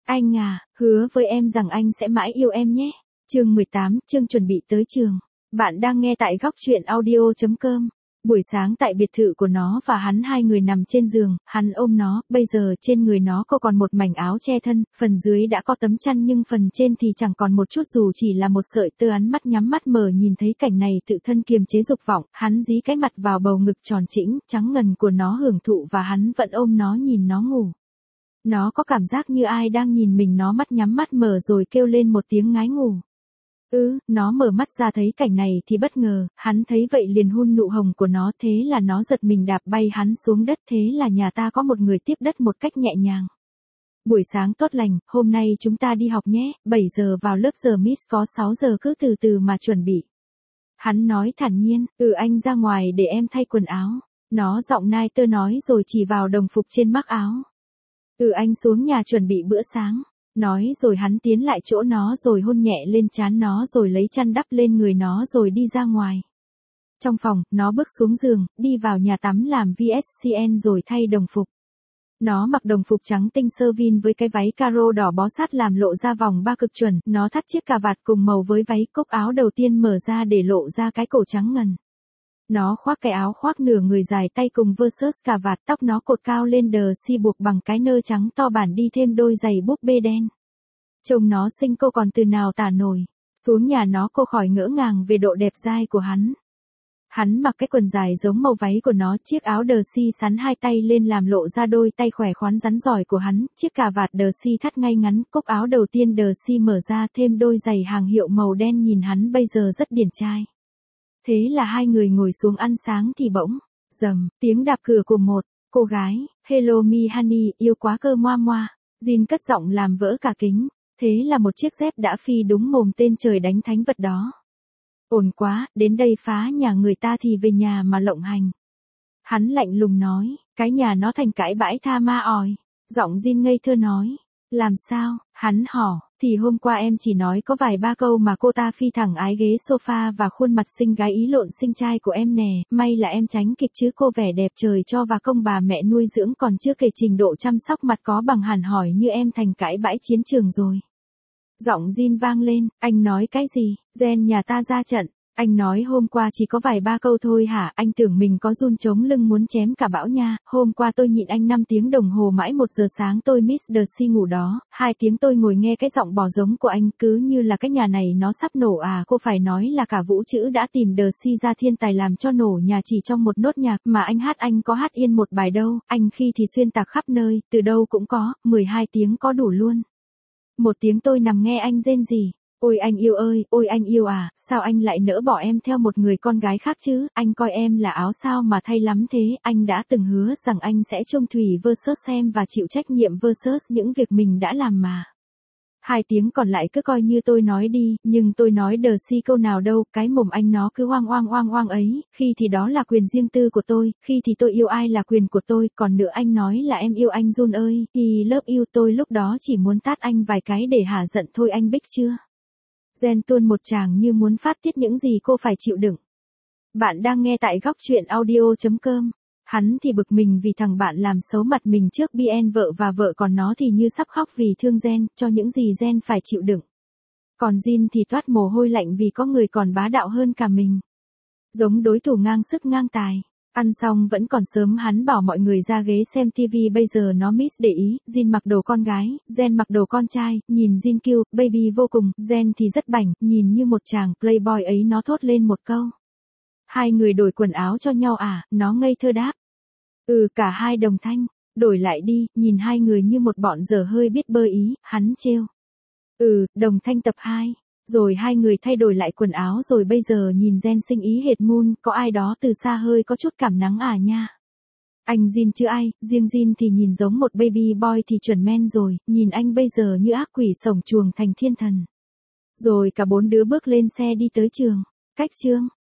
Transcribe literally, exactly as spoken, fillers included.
Anh à, hứa với em rằng anh sẽ mãi yêu em nhé. Chương mười tám, chương chuẩn bị tới trường. Bạn đang nghe tại góc truyện audio chấm com. Buổi sáng tại biệt thự của nó và hắn hai người nằm trên giường, hắn ôm nó, bây giờ trên người nó có còn một mảnh áo che thân, phần dưới đã có tấm chăn nhưng phần trên thì chẳng còn một chút dù chỉ là một sợi tơ. Hắn mắt nhắm mắt mở nhìn thấy cảnh này tự thân kiềm chế dục vọng, hắn dí cái mặt vào bầu ngực tròn trĩnh, trắng ngần của nó hưởng thụ và hắn vẫn ôm nó nhìn nó ngủ. Nó có cảm giác như ai đang nhìn mình, nó mắt nhắm mắt mở rồi kêu lên một tiếng ngái ngủ. Ừ, nó mở mắt ra thấy cảnh này thì bất ngờ, hắn thấy vậy liền hôn nụ hồng của nó, thế là nó giật mình đạp bay hắn xuống đất, thế là nhà ta có một người tiếp đất một cách nhẹ nhàng. Buổi sáng tốt lành, hôm nay chúng ta đi học nhé, bảy giờ vào lớp, giờ Miss có sáu giờ, cứ từ từ mà chuẩn bị. Hắn nói thản nhiên, ừ anh ra ngoài để em thay quần áo. Nó giọng nai tơ nói rồi chỉ vào đồng phục trên mắc áo. Ừ anh xuống nhà chuẩn bị bữa sáng. Nói rồi hắn tiến lại chỗ nó rồi hôn nhẹ lên trán nó rồi lấy chăn đắp lên người nó rồi đi ra ngoài. Trong phòng, nó bước xuống giường, đi vào nhà tắm làm vê ét xê en rồi thay đồng phục. Nó mặc đồng phục trắng tinh sơ vin với cái váy caro đỏ bó sát làm lộ ra vòng ba cực chuẩn, nó thắt chiếc cà vạt cùng màu với váy, cúc áo đầu tiên mở ra để lộ ra cái cổ trắng ngần. Nó khoác cái áo khoác nửa người dài tay cùng versus cà vạt, tóc nó cột cao lên đờ si buộc bằng cái nơ trắng to bản, đi thêm đôi giày búp bê đen. Trông nó xinh cô còn từ nào tả nổi. Xuống nhà nó cô khỏi ngỡ ngàng về độ đẹp dai của hắn. Hắn mặc cái quần dài giống màu váy của nó, chiếc áo đờ si sắn hai tay lên làm lộ ra đôi tay khỏe khoắn rắn giỏi của hắn, chiếc cà vạt đờ si thắt ngay ngắn, cúc áo đầu tiên đờ si mở ra, thêm đôi giày hàng hiệu màu đen, nhìn hắn bây giờ rất điển trai. Thế là hai người ngồi xuống ăn sáng thì bỗng, rầm, tiếng đạp cửa của một cô gái, hello me honey, yêu quá cơ moa moa. Jin cất giọng làm vỡ cả kính, thế là một chiếc dép đã phi đúng mồm tên trời đánh thánh vật đó. Ổn quá, đến đây phá nhà người ta thì về nhà mà lộng hành. Hắn lạnh lùng nói, cái nhà nó thành cãi bãi tha ma òi. Giọng Jin ngây thơ nói, làm sao, hắn hỏi, thì hôm qua em chỉ nói có vài ba câu mà cô ta phi thẳng ái ghế sofa và khuôn mặt xinh gái ý lộn xinh trai của em nè, may là em tránh kịp chứ cô vẻ đẹp trời cho và công bà mẹ nuôi dưỡng còn chưa kể trình độ chăm sóc mặt có bằng hẳn hỏi như em thành cãi bãi chiến trường rồi. Giọng Jin vang lên, anh nói cái gì, gen nhà ta ra trận. Anh nói hôm qua chỉ có vài ba câu thôi hả, anh tưởng mình có run trống lưng muốn chém cả bão nha, hôm qua tôi nhịn anh năm tiếng đồng hồ mãi một giờ sáng tôi miss the si ngủ đó, hai tiếng tôi ngồi nghe cái giọng bò giống của anh cứ như là cái nhà này nó sắp nổ à, cô phải nói là cả vũ chữ đã tìm the si ra thiên tài làm cho nổ nhà chỉ trong một nốt nhạc mà anh hát, anh có hát yên một bài đâu, anh khi thì xuyên tạc khắp nơi, từ đâu cũng có, mười hai tiếng có đủ luôn. Một tiếng tôi nằm nghe anh rên rỉ. Ôi anh yêu ơi, ôi anh yêu à, sao anh lại nỡ bỏ em theo một người con gái khác chứ, anh coi em là áo sao mà thay lắm thế, anh đã từng hứa rằng anh sẽ trông thủy versus em và chịu trách nhiệm versus những việc mình đã làm mà. Hai tiếng còn lại cứ coi như tôi nói đi, nhưng tôi nói đờ si câu nào đâu, cái mồm anh nó cứ oang oang oang oang ấy, khi thì đó là quyền riêng tư của tôi, khi thì tôi yêu ai là quyền của tôi, còn nữa anh nói là em yêu anh Jun ơi, thì lớp yêu tôi lúc đó chỉ muốn tát anh vài cái để hả giận thôi, anh biết chưa? Gen tuôn một tràng như muốn phát tiết những gì cô phải chịu đựng. Bạn đang nghe tại góc truyện audio chấm com. Hắn thì bực mình vì thằng bạn làm xấu mặt mình trước bê en vợ và vợ, còn nó thì như sắp khóc vì thương Gen, cho những gì Gen phải chịu đựng. Còn Jin thì toát mồ hôi lạnh vì có người còn bá đạo hơn cả mình. Giống đối thủ ngang sức ngang tài. Ăn xong vẫn còn sớm, hắn bảo mọi người ra ghế xem tivi, bây giờ nó miss để ý, Jin mặc đồ con gái, Gen mặc đồ con trai, nhìn Jin cute, baby vô cùng, Gen thì rất bảnh, nhìn như một chàng playboy ấy, nó thốt lên một câu. Hai người đổi quần áo cho nhau à, nó ngây thơ đáp. Ừ, cả hai đồng thanh, đổi lại đi, nhìn hai người như một bọn dở hơi biết bơ ý, hắn trêu. Ừ, đồng thanh tập hai. Rồi hai người thay đổi lại quần áo rồi bây giờ nhìn Gen sinh ý hệt moon, có ai đó từ xa hơi có chút cảm nắng à nha. Anh Jin chứ ai, riêng Jin thì nhìn giống một baby boy thì chuẩn men rồi, nhìn anh bây giờ như ác quỷ sổng chuồng thành thiên thần. Rồi cả bốn đứa bước lên xe đi tới trường. Cách chương